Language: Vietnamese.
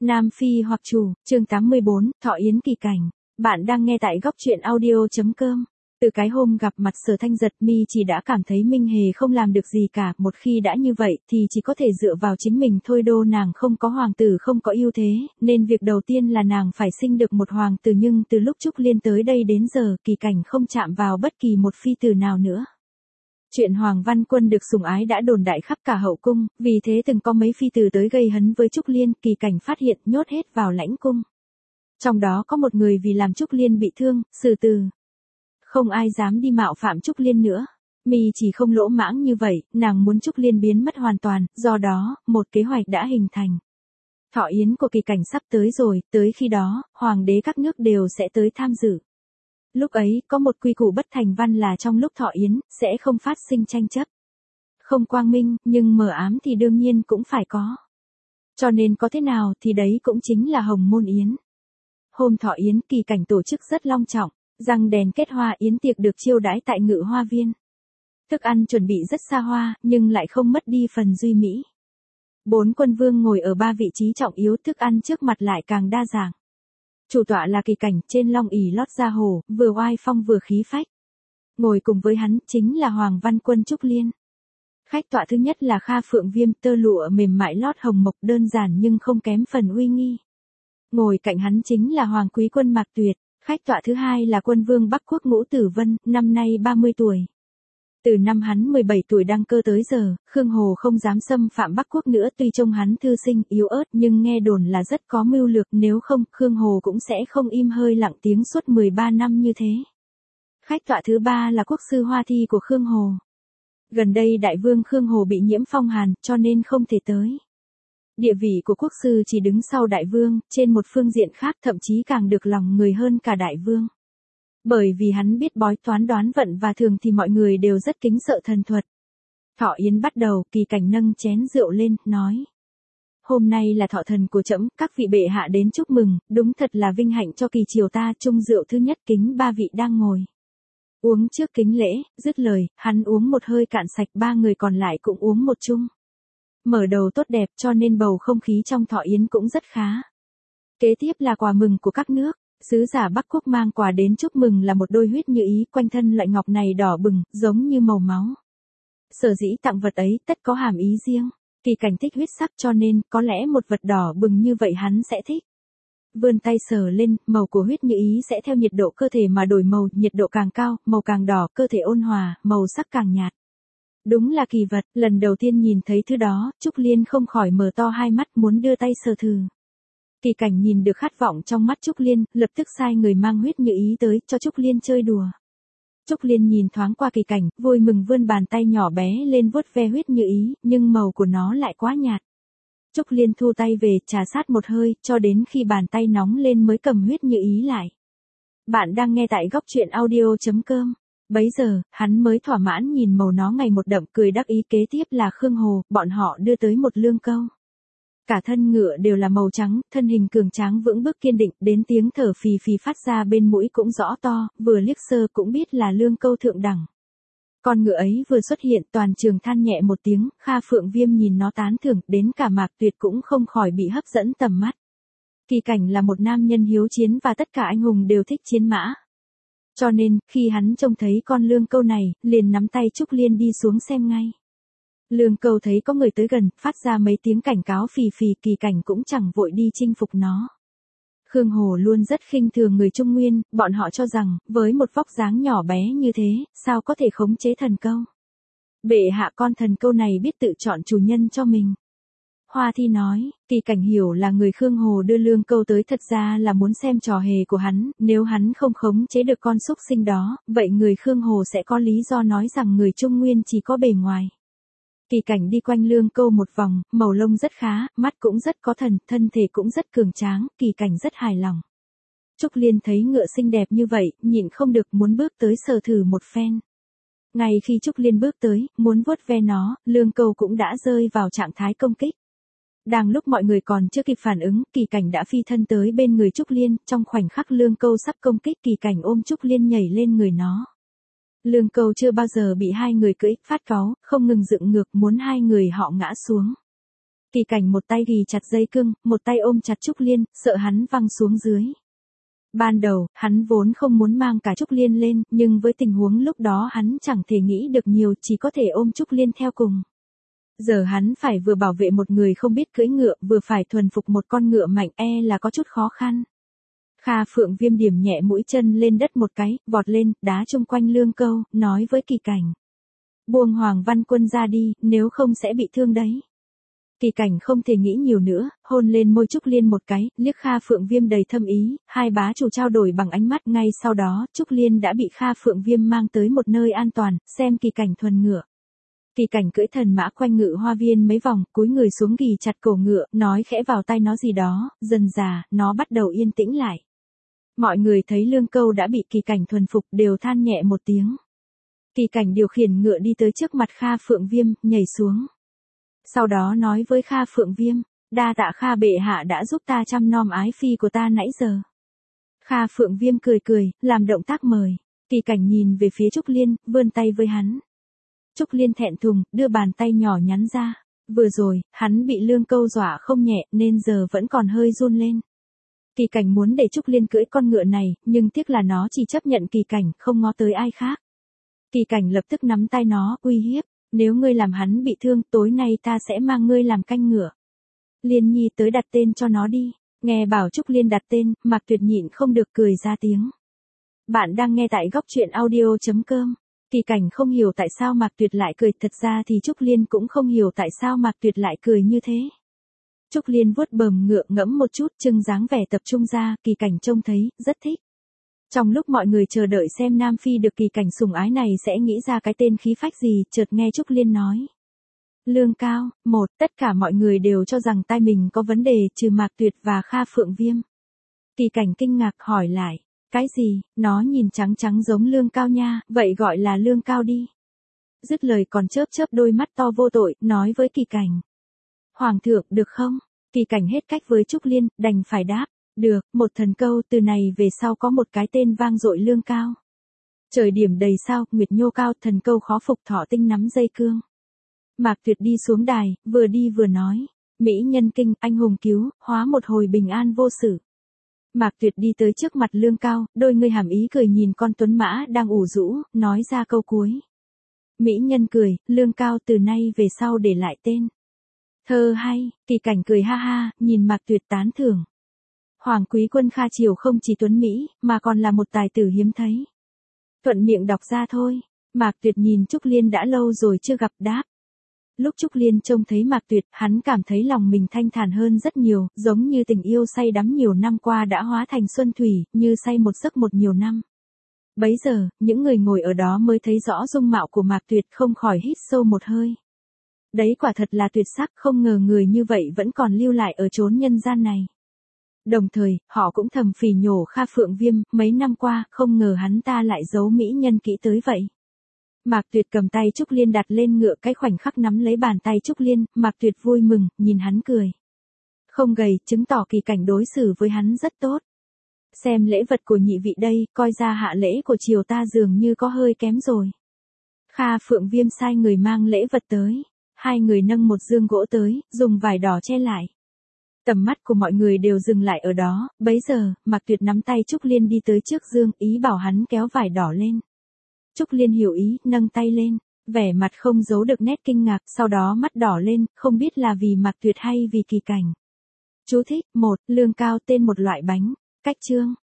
Nam Phi hoặc chủ, chương 84, Thọ Yến kỳ cảnh. Bạn đang nghe tại góc truyện audio.com. Từ cái hôm gặp mặt Sở Thanh Giật, Mi chỉ đã cảm thấy Minh Hề không làm được gì cả, một khi đã như vậy thì chỉ có thể dựa vào chính mình thôi. Đô nàng không có hoàng tử, không có ưu thế, nên việc đầu tiên là nàng phải sinh được một hoàng tử, nhưng từ lúc Trúc Liên tới đây đến giờ, kỳ cảnh không chạm vào bất kỳ một phi tử nào nữa. Chuyện Hoàng Văn Quân được sủng ái đã đồn đại khắp cả hậu cung, vì thế từng có mấy phi tử tới gây hấn với Trúc Liên, kỳ cảnh phát hiện nhốt hết vào lãnh cung. Trong đó có một người vì làm Trúc Liên bị thương, xử tử. Không ai dám đi mạo phạm Trúc Liên nữa. Mi chỉ không lỗ mãng như vậy, nàng muốn Trúc Liên biến mất hoàn toàn, do đó, một kế hoạch đã hình thành. Thọ yến của kỳ cảnh sắp tới rồi, tới khi đó, hoàng đế các nước đều sẽ tới tham dự. Lúc ấy, có một quy củ bất thành văn là trong lúc thọ yến, sẽ không phát sinh tranh chấp. Không quang minh, nhưng mờ ám thì đương nhiên cũng phải có. Cho nên có thế nào thì đấy cũng chính là hồng môn yến. Hôm thọ yến, kỳ cảnh tổ chức rất long trọng, răng đèn kết hoa, yến tiệc được chiêu đãi tại Ngự Hoa Viên. Thức ăn chuẩn bị rất xa hoa, nhưng lại không mất đi phần duy mỹ. 4 quân vương ngồi ở 3 vị trí trọng yếu, thức ăn trước mặt lại càng đa dạng. Chủ tọa là kỳ cảnh, trên long ỷ lót da hổ, vừa oai phong vừa khí phách. Ngồi cùng với hắn chính là Hoàng Văn Quân Trúc Liên. Khách tọa thứ nhất là Kha Phượng Viêm, tơ lụa mềm mại lót hồng mộc, đơn giản nhưng không kém phần uy nghi. Ngồi cạnh hắn chính là Hoàng Quý Quân Mạc Tuyệt. Khách tọa thứ hai là Quân Vương Bắc Quốc Ngũ Tử Vân, năm nay 30 tuổi. Từ năm hắn 17 tuổi đăng cơ tới giờ, Khương Hồ không dám xâm phạm Bắc Quốc nữa, tuy trông hắn thư sinh, yếu ớt nhưng nghe đồn là rất có mưu lược, nếu không, Khương Hồ cũng sẽ không im hơi lặng tiếng suốt 13 năm như thế. Khách tọa thứ ba là quốc sư Hoa Thi của Khương Hồ. Gần đây đại vương Khương Hồ bị nhiễm phong hàn, cho nên không thể tới. Địa vị của quốc sư chỉ đứng sau đại vương, trên một phương diện khác thậm chí càng được lòng người hơn cả đại vương. Bởi vì hắn biết bói toán đoán vận và thường thì mọi người đều rất kính sợ thần thuật. Thọ yến bắt đầu, kỳ cảnh nâng chén rượu lên, nói. Hôm nay là thọ thần của trẫm, các vị bệ hạ đến chúc mừng, đúng thật là vinh hạnh cho kỳ triều ta. Chung rượu thứ nhất kính 3 vị đang ngồi. Uống trước kính lễ, dứt lời, hắn uống một hơi cạn sạch, 3 người còn lại cũng uống một chung. Mở đầu tốt đẹp cho nên bầu không khí trong thọ yến cũng rất khá. Kế tiếp là quà mừng của các nước. Sứ giả Bắc Quốc mang quà đến chúc mừng là một đôi huyết như ý, quanh thân loại ngọc này đỏ bừng, giống như màu máu. Sở dĩ tặng vật ấy tất có hàm ý riêng. Kỳ cảnh thích huyết sắc cho nên, có lẽ một vật đỏ bừng như vậy hắn sẽ thích. Vươn tay sờ lên, màu của huyết như ý sẽ theo nhiệt độ cơ thể mà đổi màu, nhiệt độ càng cao, màu càng đỏ, cơ thể ôn hòa, màu sắc càng nhạt. Đúng là kỳ vật, lần đầu tiên nhìn thấy thứ đó, Trúc Liên không khỏi mở to hai mắt muốn đưa tay sờ thử. Kỳ cảnh nhìn được khát vọng trong mắt Trúc Liên, lập tức sai người mang huyết như ý tới, cho Trúc Liên chơi đùa. Trúc Liên nhìn thoáng qua kỳ cảnh, vui mừng vươn bàn tay nhỏ bé lên vuốt ve huyết như ý, nhưng màu của nó lại quá nhạt. Trúc Liên thu tay về, trà sát một hơi, cho đến khi bàn tay nóng lên mới cầm huyết như ý lại. Bạn đang nghe tại góc truyện audio.com. Bấy giờ, hắn mới thỏa mãn nhìn màu nó ngày một đậm, cười đắc ý. Kế tiếp là Khương Hồ, bọn họ đưa tới một lương câu. Cả thân ngựa đều là màu trắng, thân hình cường tráng vững bước kiên định, đến tiếng thở phì phì phát ra bên mũi cũng rõ to, vừa liếc sơ cũng biết là lương câu thượng đẳng. Con ngựa ấy vừa xuất hiện, toàn trường than nhẹ một tiếng, Kha Phượng Viêm nhìn nó tán thưởng, đến cả Mạc Tuyệt cũng không khỏi bị hấp dẫn tầm mắt. Kỳ cảnh là một nam nhân hiếu chiến và tất cả anh hùng đều thích chiến mã. Cho nên, khi hắn trông thấy con lương câu này, liền nắm tay Trúc Liên đi xuống xem ngay. Lương câu thấy có người tới gần, phát ra mấy tiếng cảnh cáo phì phì, kỳ cảnh cũng chẳng vội đi chinh phục nó. Khương Hồ luôn rất khinh thường người Trung Nguyên, bọn họ cho rằng, với một vóc dáng nhỏ bé như thế, sao có thể khống chế thần câu. Bệ hạ, con thần câu này biết tự chọn chủ nhân cho mình. Hoa Thi nói, kỳ cảnh hiểu là người Khương Hồ đưa lương câu tới thật ra là muốn xem trò hề của hắn, nếu hắn không khống chế được con súc sinh đó, vậy người Khương Hồ sẽ có lý do nói rằng người Trung Nguyên chỉ có bề ngoài. Kỳ cảnh đi quanh lương câu một vòng, màu lông rất khá, mắt cũng rất có thần, thân thể cũng rất cường tráng, kỳ cảnh rất hài lòng. Trúc Liên thấy ngựa xinh đẹp như vậy, nhịn không được muốn bước tới sờ thử một phen. Ngay khi Trúc Liên bước tới, muốn vuốt ve nó, lương câu cũng đã rơi vào trạng thái công kích. Đang lúc mọi người còn chưa kịp phản ứng, kỳ cảnh đã phi thân tới bên người Trúc Liên, trong khoảnh khắc lương câu sắp công kích, kỳ cảnh ôm Trúc Liên nhảy lên người nó. Lương câu chưa bao giờ bị hai người cưỡi, phát cáu, không ngừng dựng ngược muốn hai người họ ngã xuống. Kỳ Cảnh một tay ghì chặt dây cương, một tay ôm chặt Trúc Liên, sợ hắn văng xuống dưới. Ban đầu, hắn vốn không muốn mang cả Trúc Liên lên, nhưng với tình huống lúc đó hắn chẳng thể nghĩ được nhiều, chỉ có thể ôm Trúc Liên theo cùng. Giờ hắn phải vừa bảo vệ một người không biết cưỡi ngựa, vừa phải thuần phục một con ngựa mạnh, là có chút khó khăn. Kha Phượng Viêm điểm nhẹ mũi chân lên đất một cái, vọt lên, đá chung quanh Lương Câu, nói với Kỳ Cảnh. Buông Hoàng Văn Quân ra đi, nếu không sẽ bị thương đấy. Kỳ Cảnh không thể nghĩ nhiều nữa, hôn lên môi Trúc Liên một cái, liếc Kha Phượng Viêm đầy thâm ý, hai bá chủ trao đổi bằng ánh mắt, ngay sau đó, Trúc Liên đã bị Kha Phượng Viêm mang tới một nơi an toàn, xem Kỳ Cảnh thuần ngựa. Kỳ Cảnh cưỡi thần mã quanh ngự hoa viên mấy vòng, cúi người xuống ghì chặt cổ ngựa, nói khẽ vào tai nó gì đó, dần dà, nó bắt đầu yên tĩnh lại. Mọi người thấy Lương Câu đã bị Kỳ Cảnh thuần phục đều than nhẹ một tiếng. Kỳ Cảnh điều khiển ngựa đi tới trước mặt Kha Phượng Viêm, nhảy xuống. Sau đó nói với Kha Phượng Viêm, đa tạ Kha bệ hạ đã giúp ta chăm nom ái phi của ta nãy giờ. Kha Phượng Viêm cười cười, làm động tác mời. Kỳ Cảnh nhìn về phía Trúc Liên, vươn tay với hắn. Trúc Liên thẹn thùng, đưa bàn tay nhỏ nhắn ra. Vừa rồi, hắn bị Lương Câu dọa không nhẹ, nên giờ vẫn còn hơi run lên. Kỳ Cảnh muốn để Trúc Liên cưỡi con ngựa này, nhưng tiếc là nó chỉ chấp nhận Kỳ Cảnh, không ngó tới ai khác. Kỳ Cảnh lập tức nắm tay nó, uy hiếp. Nếu ngươi làm hắn bị thương, tối nay ta sẽ mang ngươi làm canh ngựa. Liên Nhi tới đặt tên cho nó đi. Nghe bảo Trúc Liên đặt tên, Mạc Tuyệt nhịn không được cười ra tiếng. Bạn đang nghe tại góc truyện audio.com. Kỳ Cảnh không hiểu tại sao Mạc Tuyệt lại cười, thật ra thì Trúc Liên cũng không hiểu tại sao Mạc Tuyệt lại cười như thế. Trúc Liên vuốt bờm ngựa ngẫm một chút, trưng dáng vẻ tập trung ra, Kỳ Cảnh trông thấy, rất thích. Trong lúc mọi người chờ đợi xem Nam Phi được Kỳ Cảnh sủng ái này sẽ nghĩ ra cái tên khí phách gì, chợt nghe Trúc Liên nói. Lương Cao, tất cả mọi người đều cho rằng tai mình có vấn đề, trừ Mạc Tuyệt và Kha Phượng Viêm. Kỳ Cảnh kinh ngạc hỏi lại, cái gì, nó nhìn trắng trắng giống Lương Cao nha, vậy gọi là Lương Cao đi. Dứt lời còn chớp chớp đôi mắt to vô tội, nói với Kỳ Cảnh. Hoàng thượng, được không? Kỳ Cảnh hết cách với Trúc Liên, đành phải đáp. Được, một thần câu, từ này về sau có một cái tên vang dội Lương Cao. Trời điểm đầy sao, nguyệt nhô cao, thần câu khó phục, thọ tinh nắm dây cương. Mạc Tuyệt đi xuống đài, vừa đi vừa nói. Mỹ nhân kinh, anh hùng cứu, hóa một hồi bình an vô sự. Mạc Tuyệt đi tới trước mặt Lương Cao, đôi ngươi hàm ý cười nhìn con tuấn mã đang ủ rũ, nói ra câu cuối. Mỹ nhân cười, Lương Cao từ nay về sau để lại tên. Thơ hay, Kỳ Cảnh cười ha ha, nhìn Mạc Tuyệt tán thưởng. Hoàng quý quân Kha Triều không chỉ tuấn Mỹ, mà còn là một tài tử hiếm thấy. Thuận miệng đọc ra thôi. Mạc Tuyệt nhìn Trúc Liên đã lâu rồi chưa gặp, đáp. Lúc Trúc Liên trông thấy Mạc Tuyệt, hắn cảm thấy lòng mình thanh thản hơn rất nhiều, giống như tình yêu say đắm nhiều năm qua đã hóa thành xuân thủy, như say một giấc một nhiều năm. Bấy giờ, những người ngồi ở đó mới thấy rõ dung mạo của Mạc Tuyệt, không khỏi hít sâu một hơi. Đấy quả thật là tuyệt sắc, không ngờ người như vậy vẫn còn lưu lại ở chốn nhân gian này. Đồng thời, họ cũng thầm phỉ nhổ Kha Phượng Viêm, mấy năm qua, không ngờ hắn ta lại giấu mỹ nhân kỹ tới vậy. Mạc Tuyệt cầm tay Trúc Liên đặt lên ngựa, cái khoảnh khắc nắm lấy bàn tay Trúc Liên, Mạc Tuyệt vui mừng, nhìn hắn cười. Không gầy, chứng tỏ Kỳ Cảnh đối xử với hắn rất tốt. Xem lễ vật của nhị vị đây, coi ra hạ lễ của triều ta dường như có hơi kém rồi. Kha Phượng Viêm sai người mang lễ vật tới. Hai người nâng một dương gỗ tới, dùng vải đỏ che lại. Tầm mắt của mọi người đều dừng lại ở đó, bấy giờ, Mạc Tuyệt nắm tay Trúc Liên đi tới trước dương, ý bảo hắn kéo vải đỏ lên. Trúc Liên hiểu ý, nâng tay lên, vẻ mặt không giấu được nét kinh ngạc, sau đó mắt đỏ lên, không biết là vì Mạc Tuyệt hay vì Kỳ Cảnh. Chú thích, Lương Cao tên một loại bánh, cách chương.